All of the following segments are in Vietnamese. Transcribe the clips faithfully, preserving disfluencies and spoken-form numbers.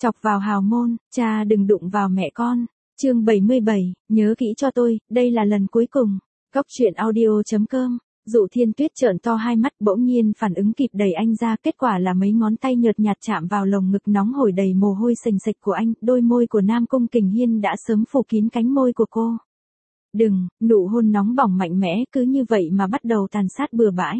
Chọc vào hào môn, cha đừng đụng vào mẹ con. Chương bảy mươi bảy, nhớ kỹ cho tôi, đây là lần cuối cùng. Góc truyện audio chấm com. Dụ Thiên Tuyết trợn to hai mắt, bỗng nhiên phản ứng kịp đẩy anh ra, kết quả là mấy ngón tay nhợt nhạt chạm vào lồng ngực nóng hổi đầy mồ hôi sình sịch của anh, đôi môi của Nam Cung Kình Hiên đã sớm phủ kín cánh môi của cô. Đừng, nụ hôn nóng bỏng mạnh mẽ cứ như vậy mà bắt đầu tàn sát bừa bãi.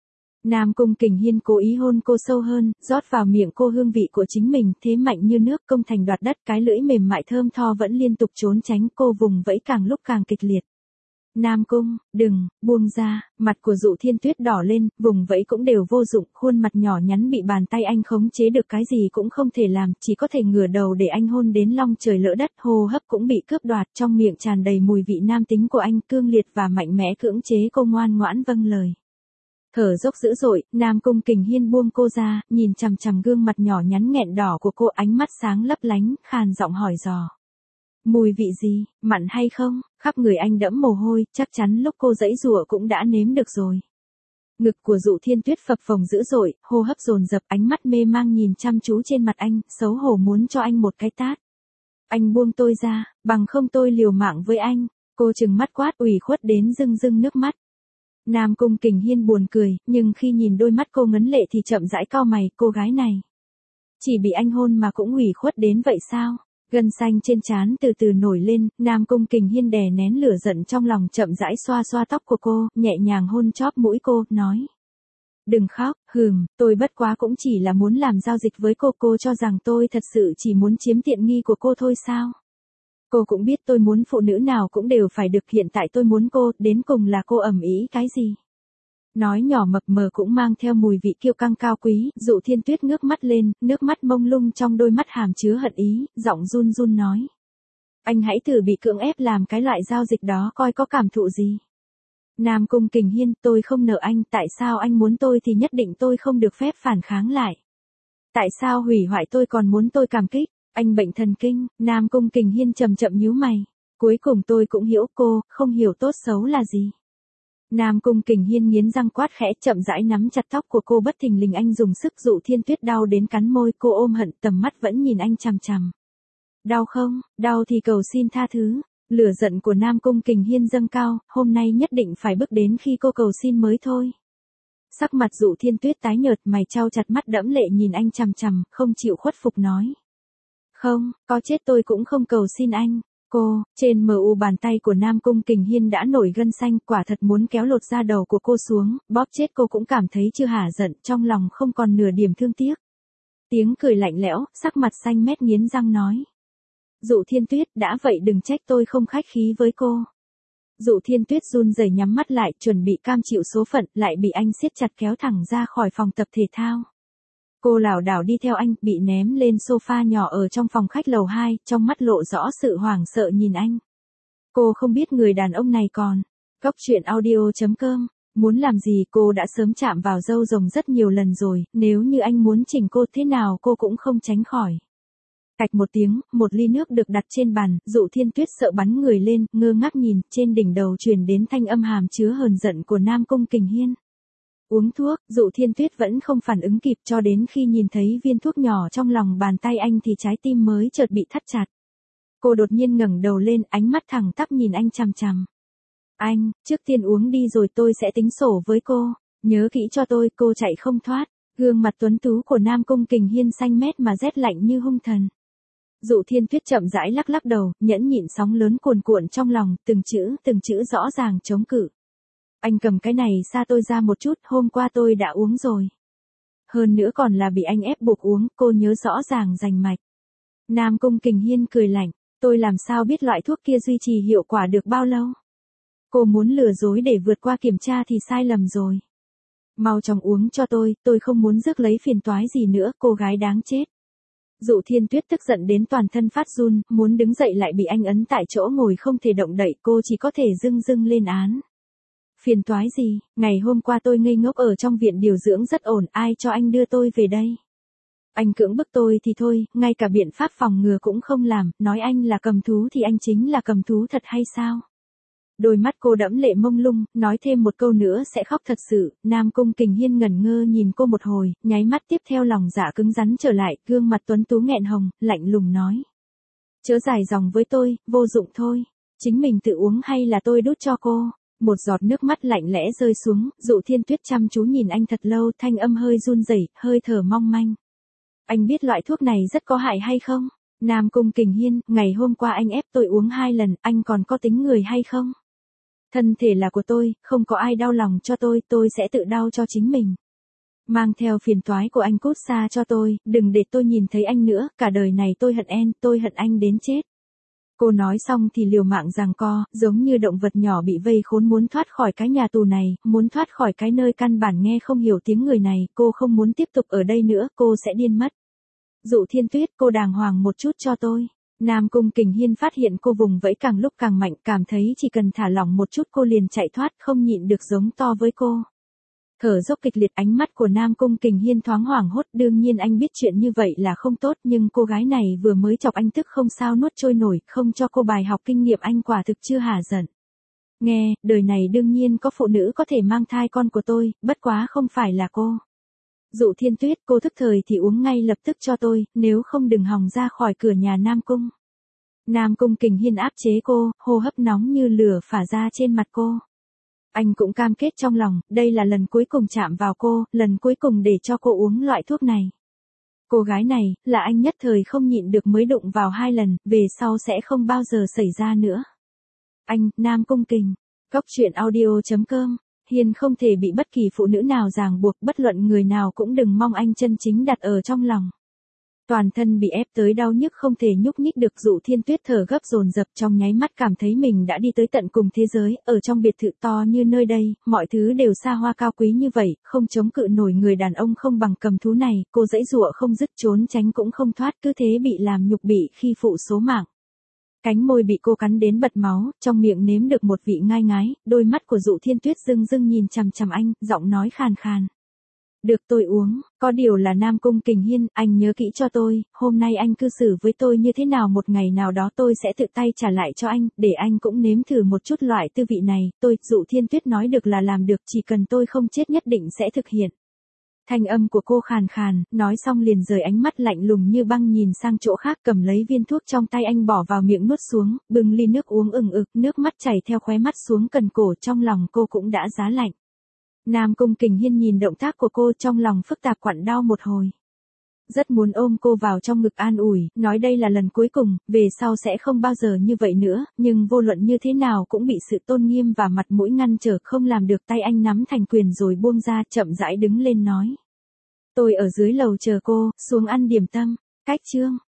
Nam Cung Kình Hiên cố ý hôn cô sâu hơn, rót vào miệng cô hương vị của chính mình, thế mạnh như nước công thành đoạt đất, cái lưỡi mềm mại thơm tho vẫn liên tục trốn tránh, cô vùng vẫy càng lúc càng kịch liệt. Nam Cung, đừng, buông ra, mặt của Dụ Thiên Tuyết đỏ lên, vùng vẫy cũng đều vô dụng, khuôn mặt nhỏ nhắn bị bàn tay anh khống chế được cái gì cũng không thể làm, chỉ có thể ngửa đầu để anh hôn đến long trời lỡ đất, hô hấp cũng bị cướp đoạt, trong miệng tràn đầy mùi vị nam tính của anh, cương liệt và mạnh mẽ cưỡng chế cô ngoan ngoãn vâng lời. Thở dốc dữ dội, Nam Cung Kình Hiên buông cô ra, nhìn chằm chằm gương mặt nhỏ nhắn nghẹn đỏ của cô, ánh mắt sáng lấp lánh, khàn giọng hỏi dò. Mùi vị gì, mặn hay không? Khắp người anh đẫm mồ hôi, chắc chắn lúc cô giãy giụa cũng đã nếm được rồi. Ngực của Dụ Thiên Tuyết phập phồng dữ dội, hô hấp dồn dập, ánh mắt mê mang nhìn chăm chú trên mặt anh, xấu hổ muốn cho anh một cái tát. Anh buông tôi ra, bằng không tôi liều mạng với anh. Cô trừng mắt quát, ủy khuất đến rưng rưng nước mắt. Nam Cung Kình Hiên buồn cười, nhưng khi nhìn đôi mắt cô ngấn lệ thì chậm rãi cau mày, cô gái này. Chỉ bị anh hôn mà cũng ủy khuất đến vậy sao? Gân xanh trên trán từ từ nổi lên, Nam Cung Kình Hiên đè nén lửa giận trong lòng, chậm rãi xoa xoa tóc của cô, nhẹ nhàng hôn chóp mũi cô, nói. Đừng khóc, hừm, tôi bất quá cũng chỉ là muốn làm giao dịch với cô, cô cho rằng tôi thật sự chỉ muốn chiếm tiện nghi của cô thôi sao? Cô cũng biết tôi muốn phụ nữ nào cũng đều phải được, hiện tại tôi muốn cô, đến cùng là cô ầm ĩ cái gì? Nói nhỏ mập mờ cũng mang theo mùi vị kiêu căng cao quý, Dụ Thiên Tuyết ngước mắt lên, nước mắt mông lung trong đôi mắt hàm chứa hận ý, giọng run run nói. Anh hãy thử bị cưỡng ép làm cái loại giao dịch đó coi có cảm thụ gì. Nam Cung Kình Hiên, tôi không nợ anh, tại sao anh muốn tôi thì nhất định tôi không được phép phản kháng lại? Tại sao hủy hoại tôi còn muốn tôi cảm kích? Anh bệnh thần kinh, Nam Cung Kình Hiên chậm chậm nhíu mày. Cuối cùng tôi cũng hiểu cô, không hiểu tốt xấu là gì. Nam Cung Kình Hiên nghiến răng quát khẽ, chậm rãi nắm chặt tóc của cô, bất thình lình anh dùng sức. Dụ Thiên Tuyết đau đến cắn môi, cô ôm hận, tầm mắt vẫn nhìn anh chằm chằm. Đau không, đau thì cầu xin tha thứ. Lửa giận của Nam Cung Kình Hiên dâng cao, hôm nay nhất định phải bước đến khi cô cầu xin mới thôi. Sắc mặt Dụ Thiên Tuyết tái nhợt, mày chau chặt mắt đẫm lệ nhìn anh chằm chằm, không chịu khuất phục nói. Không, có chết tôi cũng không cầu xin anh. Cô, trên mờ u bàn tay của Nam Cung Kình Hiên đã nổi gân xanh, quả thật muốn kéo lột da đầu của cô xuống, bóp chết cô cũng cảm thấy chưa hả giận, trong lòng không còn nửa điểm thương tiếc. Tiếng cười lạnh lẽo, sắc mặt xanh mét nghiến răng nói. Dụ Thiên Tuyết, đã vậy đừng trách tôi không khách khí với cô. Dụ Thiên Tuyết run rẩy nhắm mắt lại, chuẩn bị cam chịu số phận, lại bị anh siết chặt kéo thẳng ra khỏi phòng tập thể thao. Cô lảo đảo đi theo anh, bị ném lên sofa nhỏ ở trong phòng khách lầu hai, trong mắt lộ rõ sự hoảng sợ nhìn anh. Cô không biết người đàn ông này còn. Góc truyện audio chấm com. Muốn làm gì cô đã sớm chạm vào râu rồng rất nhiều lần rồi, nếu như anh muốn chỉnh cô thế nào cô cũng không tránh khỏi. Cạch một tiếng, một ly nước được đặt trên bàn, Dụ Thiên Tuyết sợ bắn người lên, ngơ ngác nhìn, trên đỉnh đầu truyền đến thanh âm hàm chứa hờn giận của Nam Cung Kình Hiên. Uống thuốc, Dụ Thiên Tuyết vẫn không phản ứng kịp, cho đến khi nhìn thấy viên thuốc nhỏ trong lòng bàn tay anh thì trái tim mới chợt bị thắt chặt. Cô đột nhiên ngẩng đầu lên, ánh mắt thẳng tắp nhìn anh chằm chằm. Anh, trước tiên uống đi rồi tôi sẽ tính sổ với cô, nhớ kỹ cho tôi, cô chạy không thoát. Gương mặt tuấn tú của Nam Cung Kình Hiên xanh mét mà rét lạnh như hung thần. Dụ Thiên Tuyết chậm rãi lắc lắc đầu, nhẫn nhịn sóng lớn cuồn cuộn trong lòng, từng chữ, từng chữ rõ ràng chống cự. Anh cầm cái này xa tôi ra một chút, hôm qua tôi đã uống rồi. Hơn nữa còn là bị anh ép buộc uống, cô nhớ rõ ràng rành mạch. Nam Cung Kình Hiên cười lạnh, tôi làm sao biết loại thuốc kia duy trì hiệu quả được bao lâu? Cô muốn lừa dối để vượt qua kiểm tra thì sai lầm rồi. Mau chóng uống cho tôi, tôi không muốn rước lấy phiền toái gì nữa, cô gái đáng chết. Dụ Thiên Tuyết tức giận đến toàn thân phát run, muốn đứng dậy lại bị anh ấn tại chỗ ngồi không thể động đậy, cô chỉ có thể dưng dưng lên án. Phiền toái gì, ngày hôm qua tôi ngây ngốc ở trong viện điều dưỡng rất ổn, ai cho anh đưa tôi về đây? Anh cưỡng bức tôi thì thôi, ngay cả biện pháp phòng ngừa cũng không làm, nói anh là cầm thú thì anh chính là cầm thú thật hay sao? Đôi mắt cô đẫm lệ mông lung, nói thêm một câu nữa sẽ khóc thật sự. Nam Cung Kình Hiên ngẩn ngơ nhìn cô một hồi, nháy mắt tiếp theo lòng dạ cứng rắn trở lại, gương mặt tuấn tú nghẹn hồng, lạnh lùng nói. Chớ dài dòng với tôi, vô dụng thôi. Chính mình tự uống hay là tôi đút cho cô? Một giọt nước mắt lạnh lẽ rơi xuống, Dụ Thiên Tuyết chăm chú nhìn anh thật lâu, thanh âm hơi run rẩy, hơi thở mong manh. Anh biết loại thuốc này rất có hại hay không? Nam Cung Kình Hiên, ngày hôm qua anh ép tôi uống hai lần, anh còn có tính người hay không? Thân thể là của tôi, không có ai đau lòng cho tôi, tôi sẽ tự đau cho chính mình. Mang theo phiền toái của anh cút xa cho tôi, đừng để tôi nhìn thấy anh nữa, cả đời này tôi hận em, tôi hận anh đến chết. Cô nói xong thì liều mạng giằng co, giống như động vật nhỏ bị vây khốn muốn thoát khỏi cái nhà tù này, muốn thoát khỏi cái nơi căn bản nghe không hiểu tiếng người này, cô không muốn tiếp tục ở đây nữa, cô sẽ điên mất. Dụ Thiên Tuyết, cô đàng hoàng một chút cho tôi. Nam Cung Kình Hiên phát hiện cô vùng vẫy càng lúc càng mạnh, cảm thấy chỉ cần thả lỏng một chút cô liền chạy thoát, không nhịn được giống to với cô. Thở dốc kịch liệt, ánh mắt của Nam Cung Kình Hiên thoáng hoảng hốt, đương nhiên anh biết chuyện như vậy là không tốt, nhưng cô gái này vừa mới chọc anh tức không sao nuốt trôi nổi, không cho cô bài học kinh nghiệm anh quả thực chưa hả giận. Nghe, đời này đương nhiên có phụ nữ có thể mang thai con của tôi, bất quá không phải là cô. Dụ Thiên Tuyết, cô thức thời thì uống ngay lập tức cho tôi, nếu không đừng hòng ra khỏi cửa nhà Nam Cung. Nam Cung Kình Hiên áp chế cô, hô hấp nóng như lửa phả ra trên mặt cô. Anh cũng cam kết trong lòng, đây là lần cuối cùng chạm vào cô, lần cuối cùng để cho cô uống loại thuốc này. Cô gái này, là anh nhất thời không nhịn được mới đụng vào hai lần, về sau sẽ không bao giờ xảy ra nữa. Anh, Nam Cung Kình. Góc truyện audio chấm com. Hiền không thể bị bất kỳ phụ nữ nào ràng buộc, bất luận người nào cũng đừng mong anh chân chính đặt ở trong lòng. Toàn thân bị ép tới đau nhức không thể nhúc nhích được, Dụ Thiên Tuyết thở gấp dồn dập, trong nháy mắt cảm thấy mình đã đi tới tận cùng thế giới, ở trong biệt thự to như nơi đây, mọi thứ đều xa hoa cao quý như vậy, không chống cự nổi người đàn ông không bằng cầm thú này, cô giãy giụa không dứt, trốn tránh cũng không thoát, cứ thế bị làm nhục, bị khi phụ số mạng. Cánh môi bị cô cắn đến bật máu, trong miệng nếm được một vị ngai ngái, đôi mắt của Dụ Thiên Tuyết rưng rưng nhìn chằm chằm anh, giọng nói khàn khàn. Được tôi uống, có điều là Nam Cung Kình Hiên, anh nhớ kỹ cho tôi, hôm nay anh cư xử với tôi như thế nào một ngày nào đó tôi sẽ tự tay trả lại cho anh, để anh cũng nếm thử một chút loại tư vị này, tôi, Dụ Thiên Tuyết nói được là làm được, chỉ cần tôi không chết nhất định sẽ thực hiện. Thanh âm của cô khàn khàn, nói xong liền rời ánh mắt lạnh lùng như băng nhìn sang chỗ khác, cầm lấy viên thuốc trong tay anh bỏ vào miệng nuốt xuống, bưng ly nước uống ừng ực, nước mắt chảy theo khóe mắt xuống cần cổ, trong lòng cô cũng đã giá lạnh. Nam Cung Kình Hiên nhìn động tác của cô trong lòng phức tạp quặn đau một hồi. Rất muốn ôm cô vào trong ngực an ủi, nói đây là lần cuối cùng, về sau sẽ không bao giờ như vậy nữa, nhưng vô luận như thế nào cũng bị sự tôn nghiêm và mặt mũi ngăn trở, không làm được, tay anh nắm thành quyền rồi buông ra, chậm rãi đứng lên nói. Tôi ở dưới lầu chờ cô, xuống ăn điểm tâm, cách chương.